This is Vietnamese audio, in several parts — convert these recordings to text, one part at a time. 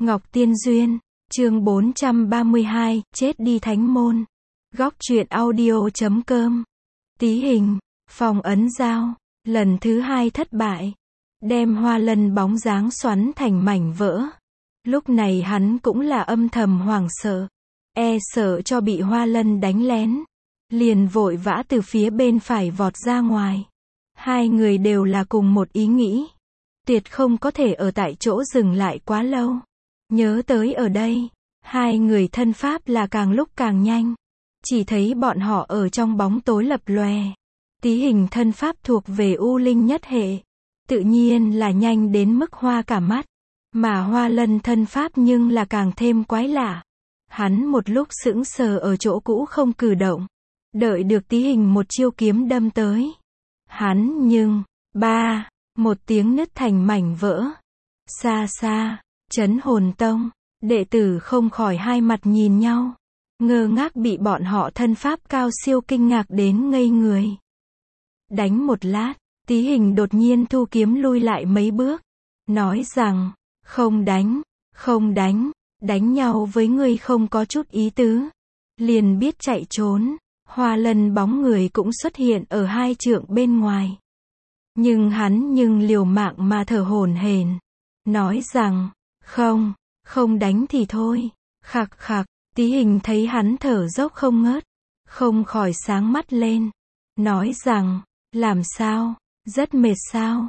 Ngọc Tiên Duyên, chương 432, chết đi thánh môn. Góc truyện audio.com. Tí hình, phong ấn dao, lần thứ 2 thất bại. Đem Hoa Lân bóng dáng xoắn thành mảnh vỡ. Lúc này hắn cũng là âm thầm hoảng sợ. Sợ cho bị Hoa Lân đánh lén. Liền vội vã từ phía bên phải vọt ra ngoài. Hai người đều là cùng một ý nghĩ. Tuyệt không có thể ở tại chỗ dừng lại quá lâu. Nhớ tới ở đây, hai người thân pháp là càng lúc càng nhanh. Chỉ thấy bọn họ ở trong bóng tối lập lòe. Tí hình thân pháp thuộc về U Linh nhất hệ. Tự nhiên là nhanh đến mức hoa cả mắt. Mà Hoa Lân thân pháp nhưng là càng thêm quái lạ. Hắn một lúc sững sờ ở chỗ cũ không cử động. Đợi được tí hình một chiêu kiếm đâm tới. Hắn nhưng, một tiếng nứt thành mảnh vỡ. Xa xa, Trấn Hồn Tông, đệ tử không khỏi hai mặt nhìn nhau. Ngơ ngác bị bọn họ thân pháp cao siêu kinh ngạc đến ngây người. Đánh một lát, tí hình đột nhiên thu kiếm lui lại mấy bước. Nói rằng, không đánh, đánh nhau với ngươi không có chút ý tứ. Liền biết chạy trốn. Hoa Lân bóng người cũng xuất hiện ở 2 trượng bên ngoài. Nhưng hắn liều mạng mà thở hổn hển. Nói rằng, không đánh thì thôi. Khặc khặc, tí hình thấy hắn thở dốc không ngớt. Không khỏi sáng mắt lên. Nói rằng, làm sao, rất mệt sao,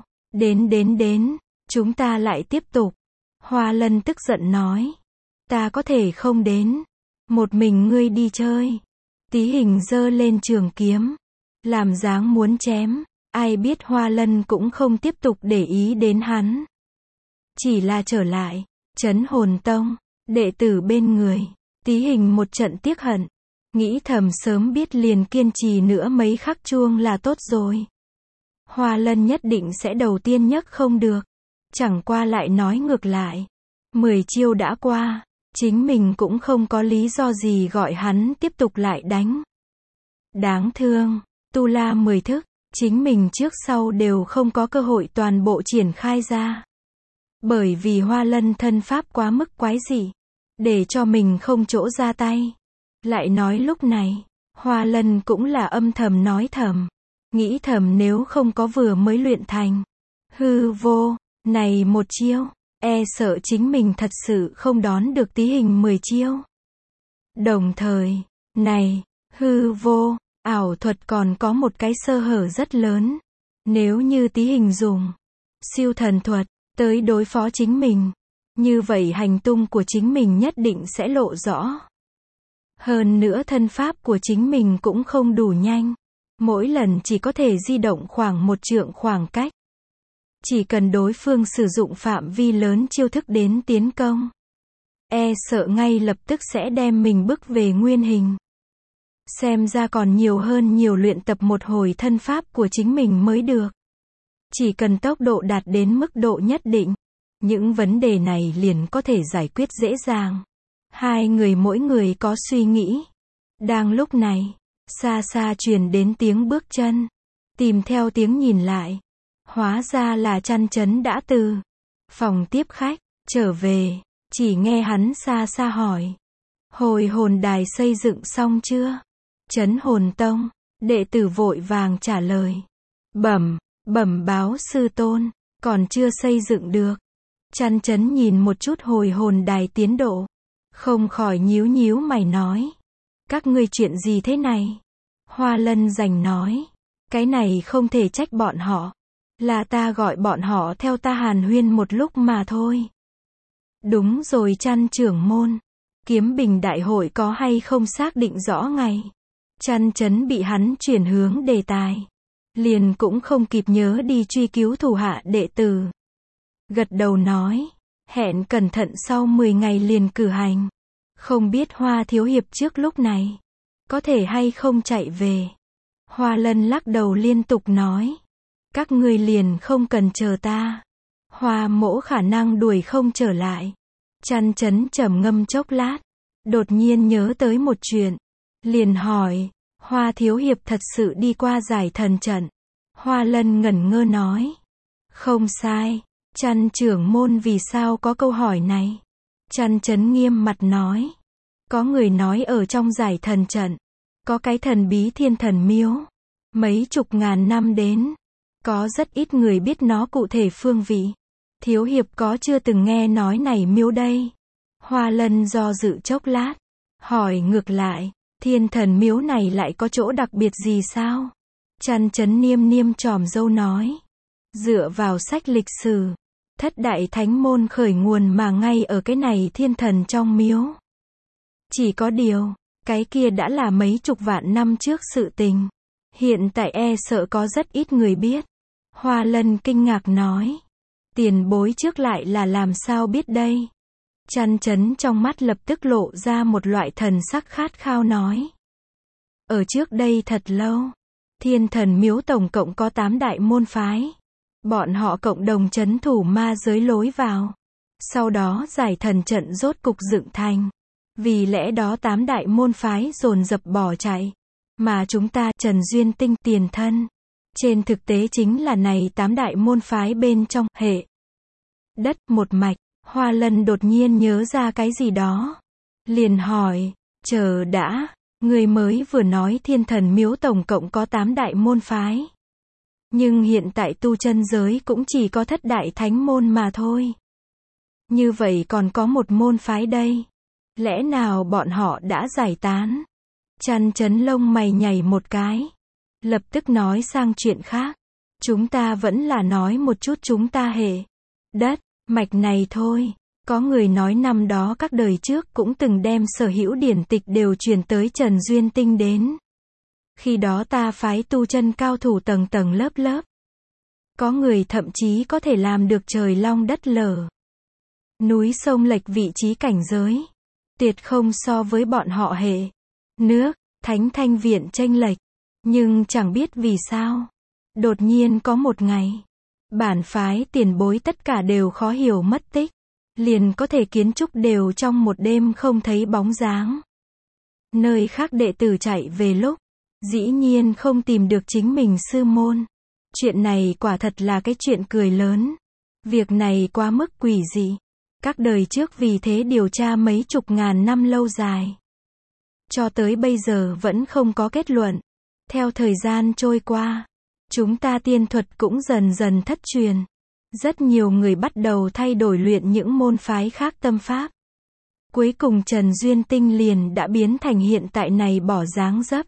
đến, chúng ta lại tiếp tục. Hoa Lân tức giận nói, ta có thể không đến, một mình ngươi đi chơi. Tí hình giơ lên trường kiếm, làm dáng muốn chém, ai biết Hoa Lân cũng không tiếp tục để ý đến hắn. Chỉ là trở lại, Trấn Hồn Tông, đệ tử bên người, tí hình một trận tiếc hận, nghĩ thầm sớm biết liền kiên trì nữa mấy khắc chuông là tốt rồi. Hoa Lân nhất định sẽ đầu tiên nhấc không được, chẳng qua lại nói ngược lại. 10 chiêu đã qua. Chính mình cũng không có lý do gì gọi hắn tiếp tục lại đánh. Đáng thương, tu la 10 thức, chính mình trước sau đều không có cơ hội toàn bộ triển khai ra. Bởi vì Hoa Lân thân pháp quá mức quái dị, để cho mình không chỗ ra tay. Lại nói lúc này, Hoa Lân cũng là âm thầm nói thầm, nghĩ thầm nếu không có vừa mới luyện thành hư vô, này một chiêu. Sợ chính mình thật sự không đón được tí hình 10 chiêu. Đồng thời, này, hư vô, ảo thuật còn có một cái sơ hở rất lớn. Nếu như tí hình dùng siêu thần thuật tới đối phó chính mình, như vậy hành tung của chính mình nhất định sẽ lộ rõ. Hơn nữa thân pháp của chính mình cũng không đủ nhanh. Mỗi lần chỉ có thể di động khoảng 1 trượng khoảng cách. Chỉ cần đối phương sử dụng phạm vi lớn chiêu thức đến tiến công, sợ ngay lập tức sẽ đem mình bức về nguyên hình. Xem ra còn nhiều luyện tập một hồi thân pháp của chính mình mới được. Chỉ cần tốc độ đạt đến mức độ nhất định, những vấn đề này liền có thể giải quyết dễ dàng. Hai người mỗi người có suy nghĩ. Đang lúc này, xa xa truyền đến tiếng bước chân. Tìm theo tiếng nhìn lại. Hóa ra là Trăn Trấn đã từ phòng tiếp khách trở về, chỉ nghe hắn xa xa hỏi. Hồi hồn đài xây dựng xong chưa? Trấn Hồn Tông, đệ tử vội vàng trả lời. Bẩm báo sư tôn, còn chưa xây dựng được. Trăn Trấn nhìn một chút hồi hồn đài tiến độ. Không khỏi nhíu mày nói. Các ngươi chuyện gì thế này? Hoa Lân rành nói. Cái này không thể trách bọn họ. Là ta gọi bọn họ theo ta hàn huyên một lúc mà thôi. Đúng rồi Trăn trưởng môn. Kiếm bình đại hội có hay không xác định rõ ngày. Trăn Trấn bị hắn chuyển hướng đề tài. Liền cũng không kịp nhớ đi truy cứu thủ hạ đệ tử. Gật đầu nói. Hẹn cẩn thận sau 10 ngày liền cử hành. Không biết Hoa thiếu hiệp trước lúc này có thể hay không chạy về. Hoa Lân lắc đầu liên tục nói. Các ngươi liền không cần chờ ta. Hoa mỗ khả năng đuổi không trở lại. Trăn Trấn trầm ngâm chốc lát. Đột nhiên nhớ tới một chuyện. Liền hỏi. Hoa thiếu hiệp thật sự đi qua giải thần trận. Hoa Lân ngẩn ngơ nói. Không sai. Trăn trưởng môn vì sao có câu hỏi này? Chăn chấn nghiêm mặt nói. Có người nói ở trong giải thần trận, có cái thần bí thiên thần miếu. Mấy chục ngàn năm đến, có rất ít người biết nó cụ thể phương vị. Thiếu hiệp có chưa từng nghe nói này miếu đây? Hoa Lân do dự chốc lát, hỏi ngược lại, thiên thần miếu này lại có chỗ đặc biệt gì sao? Chăn chấn niêm niêm chòm râu nói. Dựa vào sách lịch sử, thất đại thánh môn khởi nguồn mà ngay ở cái này thiên thần trong miếu. Chỉ có điều, cái kia đã là mấy chục vạn năm trước sự tình. Hiện tại e sợ có rất ít người biết. Hoa Lân kinh ngạc nói. Tiền bối trước lại là làm sao biết đây? Chăn chấn trong mắt lập tức lộ ra một loại thần sắc khát khao nói. Ở trước đây thật lâu, thiên thần miếu tổng cộng có 8 đại môn phái. Bọn họ cộng đồng trấn thủ ma giới lối vào. Sau đó giải thần trận rốt cục dựng thành. Vì lẽ đó 8 đại môn phái dồn dập bỏ chạy. Mà chúng ta, Trần Duyên Tinh tiền thân. Trên thực tế chính là này 8 đại môn phái bên trong, hệ. Đất, một mạch. Hoa Lân đột nhiên nhớ ra cái gì đó. Liền hỏi, chờ đã, người mới vừa nói thiên thần miếu tổng cộng có 8 đại môn phái. Nhưng hiện tại tu chân giới cũng chỉ có thất đại thánh môn mà thôi. Như vậy còn có một môn phái đây. Lẽ nào bọn họ đã giải tán? Chăn chấn lông mày nhảy một cái. Lập tức nói sang chuyện khác. Chúng ta vẫn là nói một chút chúng ta hệ. Đất, mạch này thôi. Có người nói năm đó các đời trước cũng từng đem sở hữu điển tịch đều truyền tới Trần Duyên Tinh đến. Khi đó ta phái tu chân cao thủ tầng tầng lớp lớp. Có người thậm chí có thể làm được trời long đất lở. Núi sông lệch vị trí cảnh giới. Tuyệt không so với bọn họ hệ. Nước, thánh thanh viện chênh lệch. Nhưng chẳng biết vì sao. Đột nhiên có một ngày. Bản phái tiền bối tất cả đều khó hiểu mất tích. Liền có thể kiến trúc đều trong một đêm không thấy bóng dáng. Nơi khác đệ tử chạy về lúc. Dĩ nhiên không tìm được chính mình sư môn. Chuyện này quả thật là cái chuyện cười lớn. Việc này quá mức quỷ dị. Các đời trước vì thế điều tra mấy chục ngàn năm lâu dài. Cho tới bây giờ vẫn không có kết luận. Theo thời gian trôi qua, chúng ta tiên thuật cũng dần dần thất truyền. Rất nhiều người bắt đầu thay đổi luyện những môn phái khác tâm pháp. Cuối cùng Trần Duyên Tinh liền đã biến thành hiện tại này bỏ dáng dấp.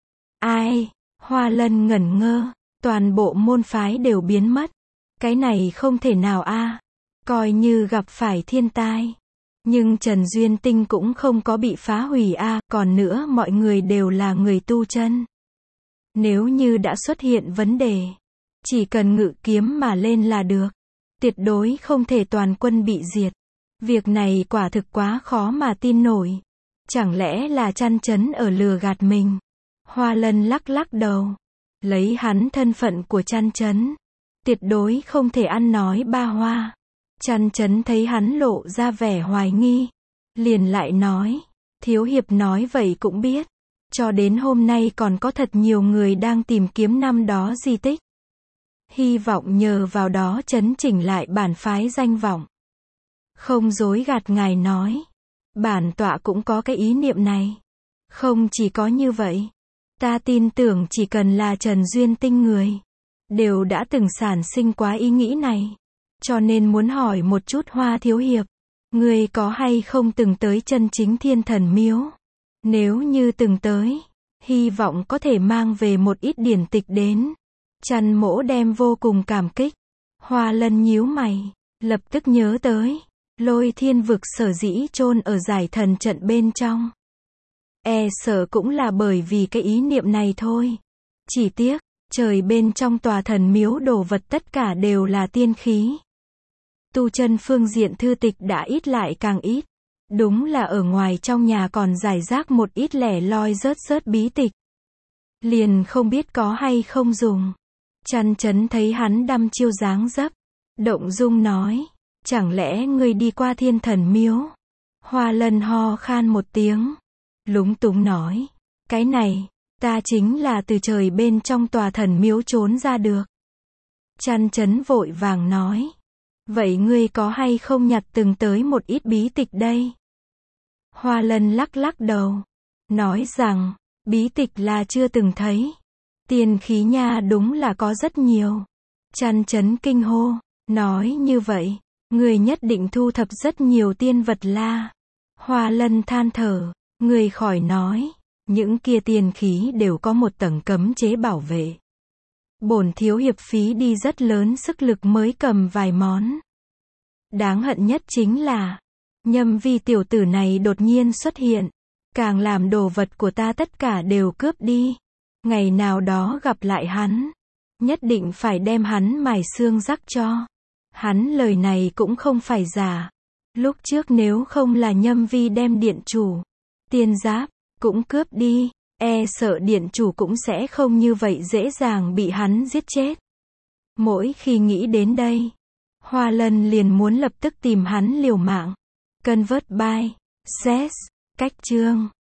Ai? Hoa Lân ngẩn ngơ. Toàn bộ môn phái đều biến mất. Cái này không thể nào a. Coi như gặp phải thiên tai. Nhưng Trần Duyên Tinh cũng không có bị phá hủy a. Còn nữa mọi người đều là người tu chân. Nếu như đã xuất hiện vấn đề, chỉ cần ngự kiếm mà lên là được. Tuyệt đối không thể toàn quân bị diệt. Việc này quả thực quá khó mà tin nổi. Chẳng lẽ là chăn chấn ở lừa gạt mình? Hoa Lân lắc lắc đầu. Lấy hắn thân phận của chăn chấn. Tuyệt đối không thể ăn nói ba hoa. Chăn chấn thấy hắn lộ ra vẻ hoài nghi. Liền lại nói. Thiếu hiệp nói vậy cũng biết. Cho đến hôm nay còn có thật nhiều người đang tìm kiếm năm đó di tích. Hy vọng nhờ vào đó chấn chỉnh lại bản phái danh vọng. Không dối gạt ngài nói. Bản tọa cũng có cái ý niệm này. Không chỉ có như vậy. Ta tin tưởng chỉ cần là Trần Duyên Tinh người. Đều đã từng sản sinh quá ý nghĩ này. Cho nên muốn hỏi một chút Hoa thiếu hiệp. Người có hay không từng tới chân chính thiên thần miếu? Nếu như từng tới, hy vọng có thể mang về một ít điển tịch đến. Chăn mỗ đem vô cùng cảm kích. Hoa Lân nhíu mày, lập tức nhớ tới. Lôi thiên vực sở dĩ chôn ở giải thần trận bên trong. E sợ cũng là bởi vì cái ý niệm này thôi. Chỉ tiếc, trời bên trong tòa thần miếu đồ vật tất cả đều là tiên khí. Tu chân phương diện thư tịch đã ít lại càng ít. Đúng là ở ngoài trong nhà còn giải rác một ít lẻ loi rớt rớt bí tịch. Liền không biết có hay không dùng. Chăn chấn thấy hắn đăm chiêu dáng dấp. Động dung nói. Chẳng lẽ ngươi đi qua thiên thần miếu? Hoa Lân ho khan một tiếng. Lúng túng nói. Cái này, ta chính là từ trời bên trong tòa thần miếu trốn ra được. Chăn chấn vội vàng nói. Vậy ngươi có hay không nhặt từng tới một ít bí tịch đây? Hoa Lân lắc lắc đầu, nói rằng, bí tịch là chưa từng thấy. Tiên khí nha đúng là có rất nhiều. Chăn chấn kinh hô, nói như vậy, người nhất định thu thập rất nhiều tiên vật la. Hoa Lân than thở, người khỏi nói, những kia tiên khí đều có một tầng cấm chế bảo vệ. Bổn thiếu hiệp phí đi rất lớn sức lực mới cầm vài món. Đáng hận nhất chính là, Nhâm Vi tiểu tử này đột nhiên xuất hiện, càng làm đồ vật của ta tất cả đều cướp đi. Ngày nào đó gặp lại hắn, nhất định phải đem hắn mài xương rắc cho. Hắn lời này cũng không phải giả. Lúc trước nếu không là Nhâm Vi đem điện chủ, tiên giáp, cũng cướp đi, e sợ điện chủ cũng sẽ không như vậy dễ dàng bị hắn giết chết. Mỗi khi nghĩ đến đây, Hoa Lân liền muốn lập tức tìm hắn liều mạng. Convert by, Ses, cách chương.